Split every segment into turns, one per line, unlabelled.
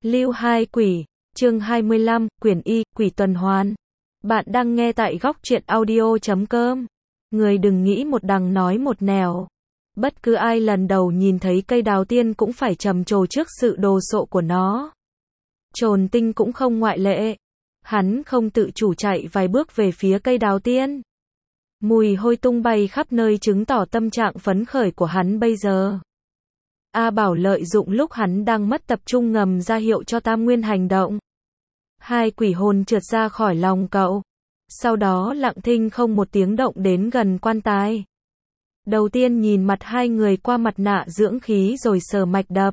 Lưu Hai Quỷ, chương 25, quyển Y, Quỷ Tuần Hoàn. Bạn đang nghe tại góc truyện audio.com. Người đừng nghĩ một đằng nói một nẻo. Bất cứ ai lần đầu nhìn thấy cây đào tiên cũng phải trầm trồ trước sự đồ sộ của nó. Trồn Tinh cũng không ngoại lệ. Hắn không tự chủ chạy vài bước về phía cây đào tiên. Mùi hôi tung bay khắp nơi chứng tỏ tâm trạng phấn khởi của hắn bây giờ. A Bảo lợi dụng lúc hắn đang mất tập trung ngầm ra hiệu cho Tam Nguyên hành động. Hai quỷ hồn trượt ra khỏi lòng cậu. Sau đó lặng thinh không một tiếng động đến gần quan tài. Đầu tiên nhìn mặt hai người qua mặt nạ dưỡng khí rồi sờ mạch đập.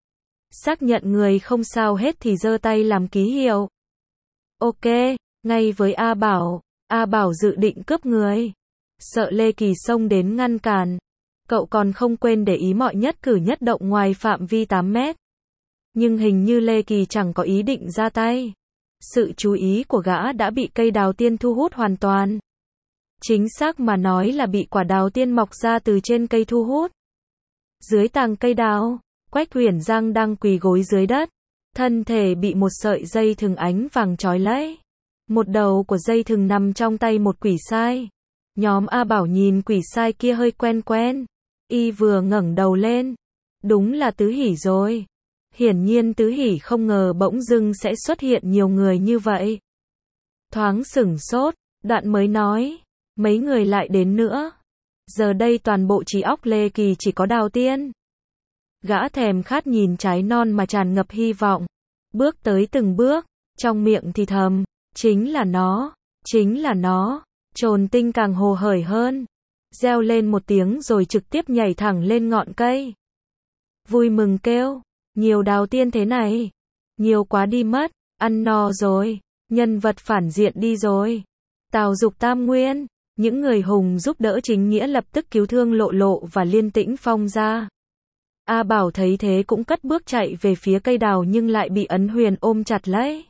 Xác nhận người không sao hết thì giơ tay làm ký hiệu. Ok, ngay với A Bảo dự định cướp người. Sợ Lê Kỳ xông đến ngăn cản. Cậu còn không quên để ý mọi nhất cử nhất động ngoài phạm vi 8 mét. Nhưng hình như Lê Kỳ chẳng có ý định ra tay. Sự chú ý của gã đã bị cây đào tiên thu hút hoàn toàn. Chính xác mà nói là bị quả đào tiên mọc ra từ trên cây thu hút. Dưới tàng cây đào, Quách Huyền Giang đang quỳ gối dưới đất. Thân thể bị một sợi dây thừng ánh vàng trói lấy. Một đầu của dây thừng nằm trong tay một quỷ sai. Nhóm A Bảo nhìn quỷ sai kia hơi quen quen. Y vừa ngẩng đầu lên. Đúng là Tứ Hỷ rồi. Hiển nhiên Tứ Hỷ không ngờ bỗng dưng sẽ xuất hiện nhiều người như vậy. Thoáng sửng sốt, đoạn mới nói. Mấy người lại đến nữa. Giờ đây toàn bộ trí óc Lê Kỳ chỉ có đào tiên. Gã thèm khát nhìn trái non mà tràn ngập hy vọng. Bước tới từng bước, trong miệng thì thầm. Chính là nó, chính là nó. Trồn Tinh càng hồ hởi hơn. Reo lên một tiếng rồi trực tiếp nhảy thẳng lên ngọn cây. Vui mừng kêu. Nhiều đào tiên thế này. Nhiều quá đi mất. Ăn no rồi. Nhân vật phản diện đi rồi. Tào Dục Tam Nguyên. Những người hùng giúp đỡ chính nghĩa lập tức cứu thương Lộ Lộ và Liên Tĩnh Phong ra. A Bảo thấy thế cũng cất bước chạy về phía cây đào nhưng lại bị Ấn Huyền ôm chặt lấy.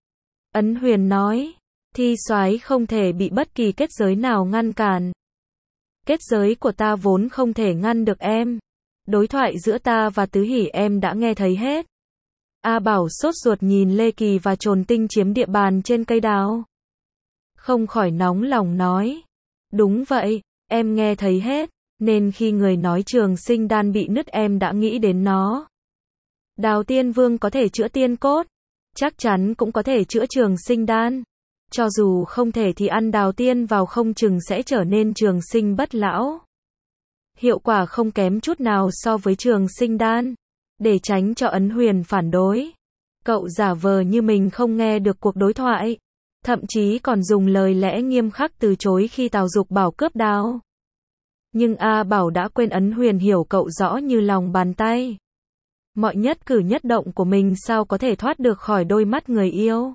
Ấn Huyền nói. Thi soái không thể bị bất kỳ kết giới nào ngăn cản. Kết giới của ta vốn không thể ngăn được em. Đối thoại giữa ta và Tứ Hỷ em đã nghe thấy hết. A Bảo sốt ruột nhìn Lê Kỳ và Trồn Tinh chiếm địa bàn trên cây đào. Không khỏi nóng lòng nói. Đúng vậy, em nghe thấy hết. Nên khi người nói trường sinh đan bị nứt em đã nghĩ đến nó. Đào tiên vương có thể chữa tiên cốt. Chắc chắn cũng có thể chữa trường sinh đan. Cho dù không thể thì ăn đào tiên vào không chừng sẽ trở nên trường sinh bất lão. Hiệu quả không kém chút nào so với trường sinh đan. Để tránh cho Ấn Huyền phản đối, cậu giả vờ như mình không nghe được cuộc đối thoại. Thậm chí còn dùng lời lẽ nghiêm khắc từ chối khi Tào Dục bảo cướp đào. Nhưng A Bảo đã quên Ấn Huyền hiểu cậu rõ như lòng bàn tay. Mọi nhất cử nhất động của mình sao có thể thoát được khỏi đôi mắt người yêu.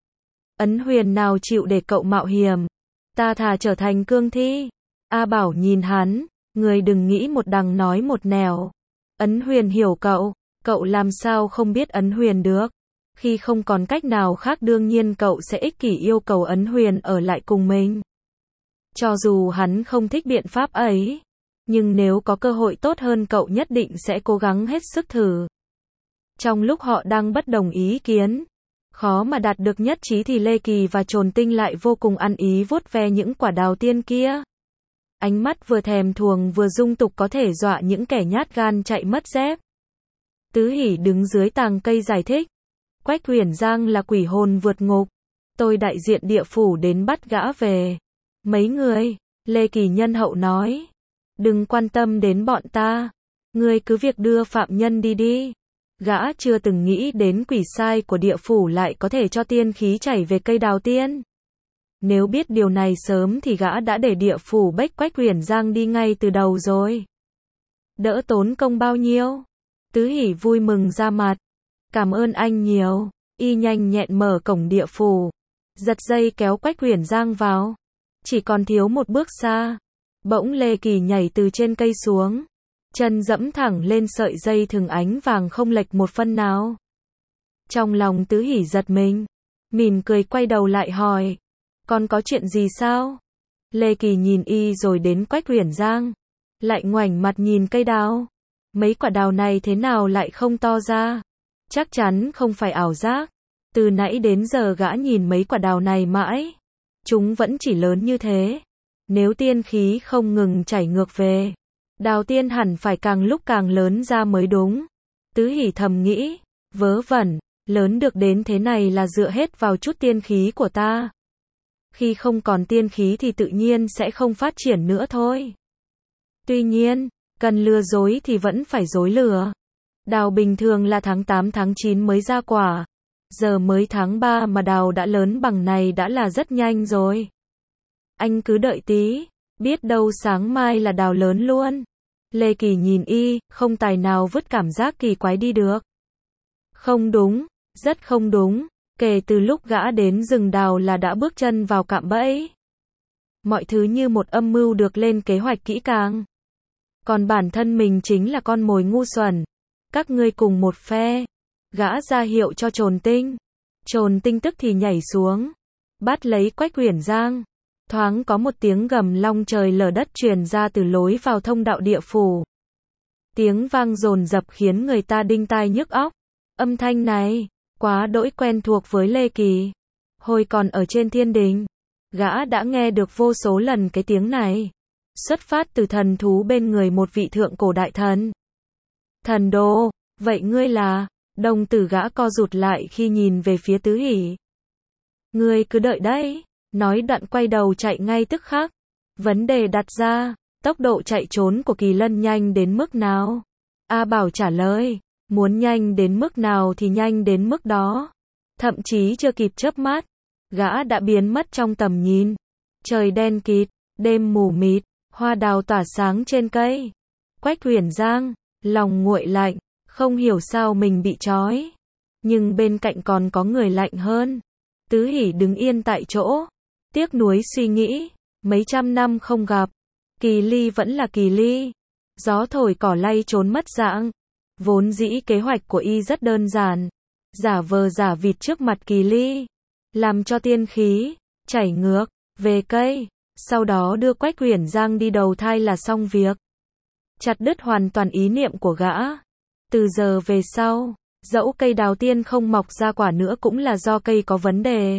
Ấn Huyền nào chịu để cậu mạo hiểm. Ta thà trở thành cương thi. A Bảo nhìn hắn. Người đừng nghĩ một đằng nói một nẻo. Ấn Huyền hiểu cậu. Cậu làm sao không biết Ấn Huyền được. Khi không còn cách nào khác đương nhiên cậu sẽ ích kỷ yêu cầu Ấn Huyền ở lại cùng mình. Cho dù hắn không thích biện pháp ấy. Nhưng nếu có cơ hội tốt hơn cậu nhất định sẽ cố gắng hết sức thử. Trong lúc họ đang bất đồng ý kiến. Khó mà đạt được nhất trí thì Lê Kỳ và Trồn Tinh lại vô cùng ăn ý vuốt ve những quả đào tiên kia. Ánh mắt vừa thèm thuồng vừa dung tục có thể dọa những kẻ nhát gan chạy mất dép. Tứ Hỷ đứng dưới tàng cây giải thích. Quách Huyền Giang là quỷ hồn vượt ngục. Tôi đại diện địa phủ đến bắt gã về. Mấy người, Lê Kỳ nhân hậu nói. Đừng quan tâm đến bọn ta. Ngươi cứ việc đưa phạm nhân đi đi. Gã chưa từng nghĩ đến quỷ sai của địa phủ lại có thể cho tiên khí chảy về cây đào tiên. Nếu biết điều này sớm thì gã đã để địa phủ bách Quách Huyền Giang đi ngay từ đầu rồi. Đỡ tốn công bao nhiêu? Tứ Hỷ vui mừng ra mặt. Cảm ơn anh nhiều. Y nhanh nhẹn mở cổng địa phủ. Giật dây kéo Quách Huyền Giang vào. Chỉ còn thiếu một bước xa. Bỗng Lê Kỳ nhảy từ trên cây xuống. Chân dẫm thẳng lên sợi dây thừng ánh vàng không lệch một phân nào. Trong lòng Tứ Hỷ giật mình. Mỉm cười quay đầu lại hỏi. Còn có chuyện gì sao? Lê Kỳ nhìn y rồi đến Quách Huyền Giang. Lại ngoảnh mặt nhìn cây đào. Mấy quả đào này thế nào lại không to ra? Chắc chắn không phải ảo giác. Từ nãy đến giờ gã nhìn mấy quả đào này mãi. Chúng vẫn chỉ lớn như thế. Nếu tiên khí không ngừng chảy ngược về, đào tiên hẳn phải càng lúc càng lớn ra mới đúng. Tứ Hỷ thầm nghĩ, vớ vẩn, lớn được đến thế này là dựa hết vào chút tiên khí của ta. Khi không còn tiên khí thì tự nhiên sẽ không phát triển nữa thôi. Tuy nhiên, cần lừa dối thì vẫn phải dối lừa. Đào bình thường là tháng 8 tháng 9 mới ra quả. Giờ mới tháng 3 mà đào đã lớn bằng này đã là rất nhanh rồi. Anh cứ đợi tí, biết đâu sáng mai là đào lớn luôn. Lê Kỳ nhìn y, không tài nào vứt cảm giác kỳ quái đi được. Không đúng, rất không đúng. Kể từ lúc gã đến rừng đào là đã bước chân vào cạm bẫy. Mọi thứ như một âm mưu được lên kế hoạch kỹ càng. Còn bản thân mình chính là con mồi ngu xuẩn. Các ngươi cùng một phe. Gã ra hiệu cho Trồn Tinh. Trồn Tinh tức thì nhảy xuống, bắt lấy Quách Uyển Giang. Thoáng có một tiếng gầm long trời lở đất truyền ra từ lối vào thông đạo địa phủ. Tiếng vang dồn dập khiến người ta đinh tai nhức óc. Âm thanh này quá đỗi quen thuộc với Lê Kỳ. Hồi còn ở trên thiên đình, gã đã nghe được vô số lần cái tiếng này. Xuất phát từ thần thú bên người một vị thượng cổ đại thần. Thần đồ, vậy ngươi là? Đồng tử gã co rụt lại khi nhìn về phía Tứ Hỷ. Ngươi cứ đợi đấy. Nói đoạn quay đầu chạy ngay tức khắc. Vấn đề đặt ra, tốc độ chạy trốn của Kỳ Lân nhanh đến mức nào? A Bảo trả lời, muốn nhanh đến mức nào thì nhanh đến mức đó. Thậm chí chưa kịp chớp mắt, gã đã biến mất trong tầm nhìn. Trời đen kịt, đêm mù mịt, hoa đào tỏa sáng trên cây. Quách Uyển Giang, lòng nguội lạnh, không hiểu sao mình bị trói. Nhưng bên cạnh còn có người lạnh hơn. Tứ Hỷ đứng yên tại chỗ, tiếc nuối suy nghĩ, mấy trăm năm không gặp, Kỳ Ly vẫn là Kỳ Ly. Gió thổi cỏ lay trốn mất dạng. Vốn dĩ kế hoạch của y rất đơn giản, giả vờ giả vịt trước mặt Kỳ Ly, làm cho tiên khí chảy ngược về cây, sau đó đưa Quách Uyển Giang đi đầu thai là xong việc. Chặt đứt hoàn toàn ý niệm của gã. Từ giờ về sau, dẫu cây đào tiên không mọc ra quả nữa cũng là do cây có vấn đề.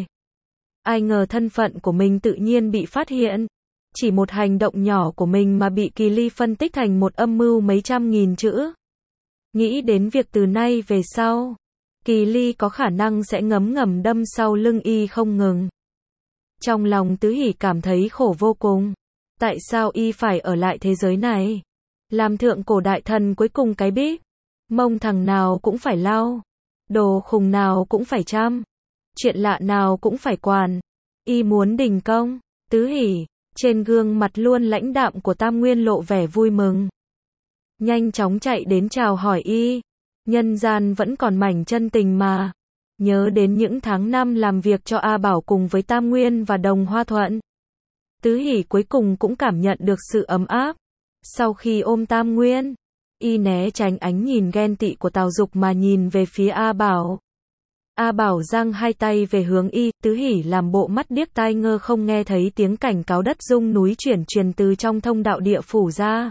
Ai ngờ thân phận của mình tự nhiên bị phát hiện. Chỉ một hành động nhỏ của mình mà bị Kỳ Ly phân tích thành một âm mưu mấy trăm nghìn chữ. Nghĩ đến việc từ nay về sau, Kỳ Ly có khả năng sẽ ngấm ngầm đâm sau lưng y không ngừng. Trong lòng Tứ Hỷ cảm thấy khổ vô cùng. Tại sao y phải ở lại thế giới này? Làm thượng cổ đại thần cuối cùng cái bíp mông thằng nào cũng phải lau, đồ khùng nào cũng phải chăm, chuyện lạ nào cũng phải quản. Y muốn đình công. Tứ Hỷ, trên gương mặt luôn lãnh đạm của Tam Nguyên lộ vẻ vui mừng. Nhanh chóng chạy đến chào hỏi y. Nhân gian vẫn còn mảnh chân tình mà. Nhớ đến những tháng năm làm việc cho A Bảo cùng với Tam Nguyên và Đồng Hoa Thuận. Tứ Hỷ cuối cùng cũng cảm nhận được sự ấm áp. Sau khi ôm Tam Nguyên, y né tránh ánh nhìn ghen tị của Tào Dục mà nhìn về phía A Bảo. A Bảo giang hai tay về hướng y, Tứ Hỷ làm bộ mắt điếc tai ngơ không nghe thấy tiếng cảnh cáo đất rung núi truyền từ trong thông đạo địa phủ ra.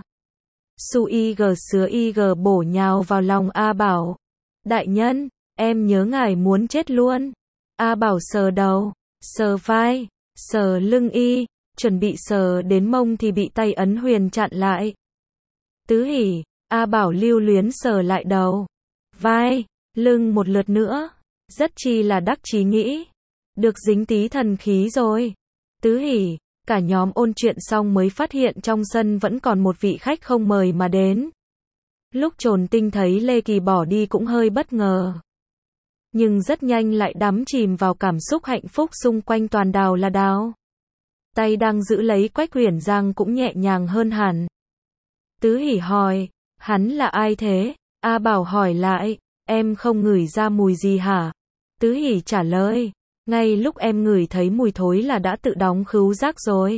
Su y sứa y bổ nhào vào lòng A Bảo. Đại nhân, em nhớ ngài muốn chết luôn. A Bảo sờ đầu, sờ vai, sờ lưng y, chuẩn bị sờ đến mông thì bị tay Ấn Huyền chặn lại. Tứ Hỷ, A Bảo lưu luyến sờ lại đầu, vai, lưng một lượt nữa. Rất chi là đắc chí nghĩ, được dính tí thần khí rồi. Tứ Hỷ, cả nhóm ôn chuyện xong mới phát hiện trong sân vẫn còn một vị khách không mời mà đến. Lúc Trồn Tinh thấy Lê Kỳ bỏ đi cũng hơi bất ngờ. Nhưng rất nhanh lại đắm chìm vào cảm xúc hạnh phúc xung quanh toàn đào là đào. Tay đang giữ lấy Quách Uyển Giang cũng nhẹ nhàng hơn hẳn. Tứ Hỷ hỏi, hắn là ai thế? A Bảo hỏi lại, em không ngửi ra mùi gì hả? Tứ Hỷ trả lời, ngay lúc em ngửi thấy mùi thối là đã tự đóng khứu giác rồi.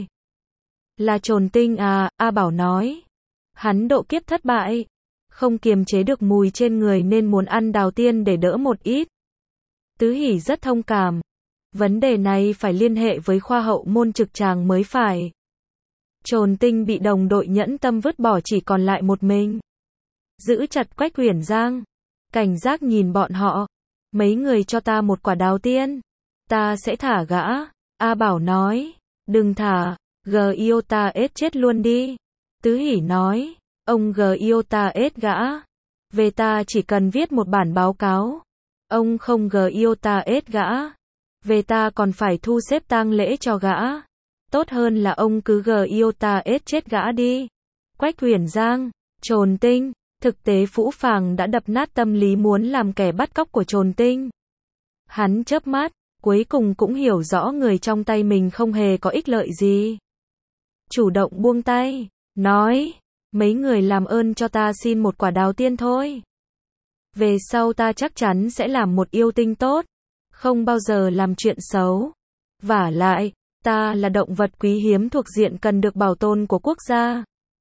Là Trồn Tinh à? A Bảo nói. Hắn độ kiếp thất bại, không kiềm chế được mùi trên người nên muốn ăn đào tiên để đỡ một ít. Tứ Hỷ rất thông cảm. Vấn đề này phải liên hệ với khoa hậu môn trực tràng mới phải. Trồn Tinh bị đồng đội nhẫn tâm vứt bỏ chỉ còn lại một mình. Giữ chặt Quách Uyển Giang.
cảnh giác nhìn bọn họ. Mấy người cho ta một quả đào tiên. Ta sẽ thả gã. A Bảo nói. Đừng thả, Giota S chết luôn đi. Tứ Hỷ nói. Ông Giota S gã. Về ta chỉ cần viết một bản báo cáo. Ông không Giota S gã. Về ta còn phải thu xếp tang lễ cho gã. Tốt hơn là ông cứ Giota S chết gã đi. Quách Huyền Giang, Trồn Tinh. Thực tế phũ phàng đã đập nát tâm lý muốn làm kẻ bắt cóc của Trồn Tinh. Hắn chớp mắt, cuối cùng cũng hiểu rõ người trong tay mình không hề có ích lợi gì. Chủ động buông tay, nói, mấy người làm ơn cho ta xin một quả đào tiên thôi. Về sau ta chắc chắn sẽ làm một yêu tinh tốt, không bao giờ làm chuyện xấu. Vả lại, ta là động vật quý hiếm thuộc diện cần được bảo tồn của quốc gia.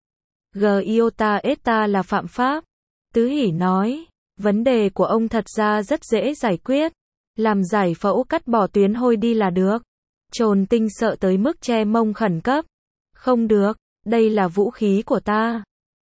Giota S ta là phạm pháp. Tứ Hỷ nói, vấn đề của ông thật ra rất dễ giải quyết. Làm giải phẫu cắt bỏ tuyến hôi đi là được. Trồn Tinh sợ tới mức che mông khẩn cấp. Không được, đây là vũ khí của ta.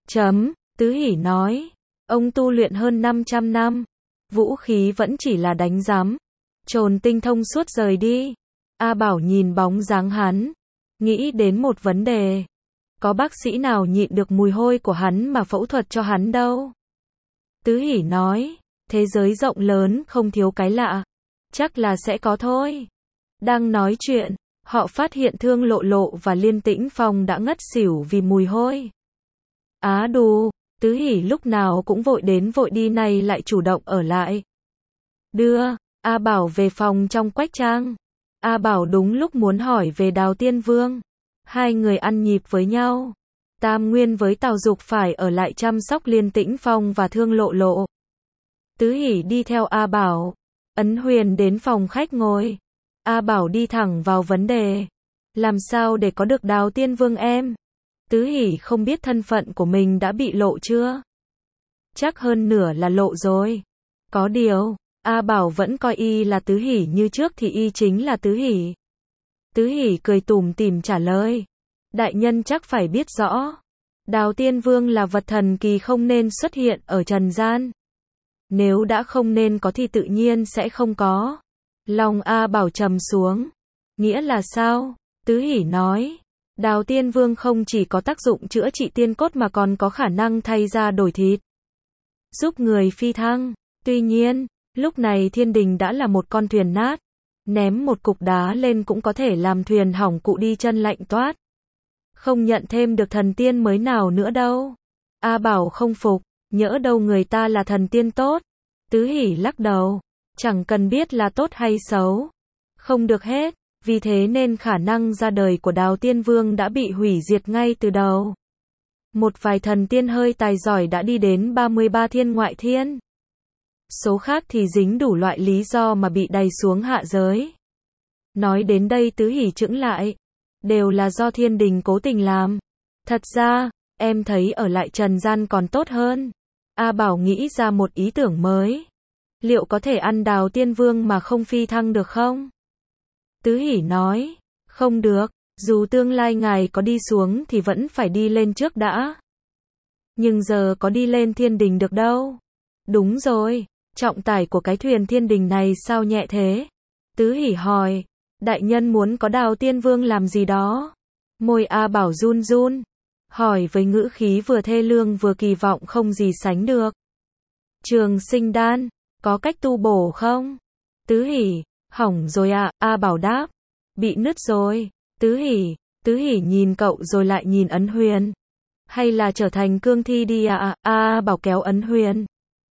Tứ Hỷ nói, ông tu luyện hơn 500 năm. Vũ khí vẫn chỉ là đánh giám. Trồn Tinh thông suốt rời đi. A Bảo nhìn bóng dáng hắn. Nghĩ đến một vấn đề. Có bác sĩ nào nhịn được mùi hôi của hắn mà phẫu thuật cho hắn đâu. Tứ Hỷ nói, thế giới rộng lớn không thiếu cái lạ. Chắc là sẽ có thôi. Đang nói chuyện, họ phát hiện Thương Lộ Lộ và Liên Tĩnh Phong đã ngất xỉu vì mùi hôi. Á đù, Tứ Hỷ lúc nào cũng vội đến vội đi này lại chủ động ở lại. Đưa A Bảo về phòng trong Quách Trang. A Bảo đúng lúc muốn hỏi về Đào Tiên Vương. Hai người ăn nhịp với nhau. Tam Nguyên với Tào Dục phải ở lại chăm sóc Liên Tĩnh Phong và Thương Lộ Lộ. Tứ Hỷ đi theo A Bảo. Ấn Huyền đến phòng khách ngồi. A Bảo đi thẳng vào vấn đề. Làm sao để có được Đào Tiên Vương em? Tứ Hỷ không biết thân phận của mình đã bị lộ chưa? Chắc hơn nửa là lộ rồi. Có điều, A Bảo vẫn coi y là Tứ Hỷ như trước thì y chính là Tứ Hỷ. Tứ Hỷ cười tủm tỉm trả lời. Đại nhân chắc phải biết rõ. Đào Tiên Vương là vật thần kỳ không nên xuất hiện ở trần gian. Nếu đã không nên có thì tự nhiên sẽ không có. Lòng A Bảo trầm xuống. Nghĩa là sao? Tứ Hỷ nói. Đào Tiên Vương không chỉ có tác dụng chữa trị tiên cốt mà còn có khả năng thay da đổi thịt. Giúp người phi thăng. Tuy nhiên, lúc này thiên đình đã là một con thuyền nát. Ném một cục đá lên cũng có thể làm thuyền hỏng cụ đi chân lạnh toát. Không nhận thêm được thần tiên mới nào nữa đâu. A Bảo không phục, nhỡ đâu người ta là thần tiên tốt. Tứ Hỷ lắc đầu, chẳng cần biết là tốt hay xấu. Không được hết, vì thế nên khả năng ra đời của Đào Tiên Vương đã bị hủy diệt ngay từ đầu. Một vài thần tiên hơi tài giỏi đã đi đến 33 thiên ngoại thiên. Số khác thì dính đủ loại lý do mà bị đày xuống hạ giới. Nói đến đây Tứ Hỷ chững lại. Đều là do thiên đình cố tình làm. Thật ra, em thấy ở lại trần gian còn tốt hơn. A Bảo nghĩ ra một ý tưởng mới. Liệu có thể ăn Đào Tiên Vương mà không phi thăng được không? Tứ Hỷ nói, không được, dù tương lai ngài có đi xuống thì vẫn phải đi lên trước đã. Nhưng giờ có đi lên thiên đình được đâu. Đúng rồi, trọng tải của cái thuyền thiên đình này sao nhẹ thế? Tứ Hỷ hỏi, đại nhân muốn có Đào Tiên Vương làm gì đó? Môi A Bảo run run, hỏi với ngữ khí vừa thê lương vừa kỳ vọng không gì sánh được. Trường sinh đan, có cách tu bổ không? Tứ Hỷ, hỏng rồi ạ, A Bảo đáp. Bị nứt rồi. Tứ Hỷ nhìn cậu rồi lại nhìn Ấn Huyền. Hay là trở thành cương thi đi ạ, A Bảo kéo Ấn Huyền.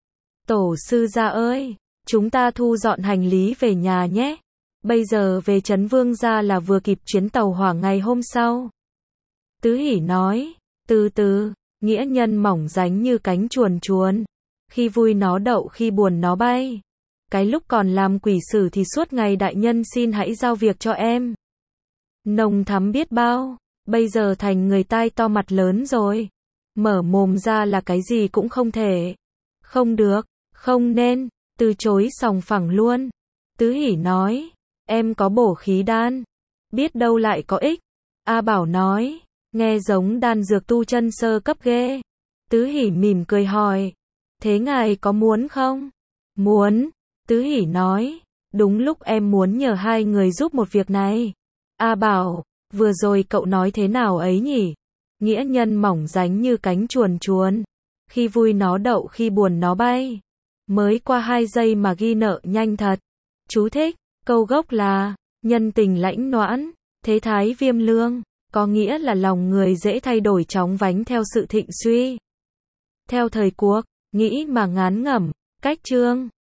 Tổ sư gia ơi, chúng ta thu dọn hành lý về nhà nhé. Bây giờ về Trấn Vương gia là vừa kịp chuyến tàu hỏa ngày hôm sau. Tứ Hỷ nói, từ từ, nghĩa nhân mỏng ránh như cánh chuồn chuồn. Khi vui nó đậu, khi buồn nó bay. Cái lúc còn làm quỷ sử thì suốt ngày đại nhân xin hãy giao việc cho em. Nồng thắm biết bao, bây giờ thành người tai to mặt lớn rồi. Mở mồm ra là cái gì cũng không thể. Không được, không nên, từ chối sòng phẳng luôn. Tứ Hỷ nói, em có bổ khí đan. Biết đâu lại có ích. A Bảo nói, nghe giống đan dược tu chân sơ cấp ghê. Tứ Hỷ mỉm cười hỏi,
Thế ngài có muốn không? Muốn, Tứ Hỷ nói. Đúng lúc em muốn nhờ hai người giúp một việc này. A Bảo, vừa rồi cậu nói thế nào ấy nhỉ? Nghĩa nhân mỏng ránh như cánh chuồn chuồn. Khi vui nó đậu, khi buồn nó bay. Mới qua 2 giây mà ghi nợ nhanh thật. Chú thích, câu gốc là nhân tình lãnh noãn, thế thái viêm lương, có nghĩa là lòng người dễ thay đổi chóng vánh theo sự thịnh suy. Theo thời cuộc, nghĩ mà ngán ngẩm, cách chương.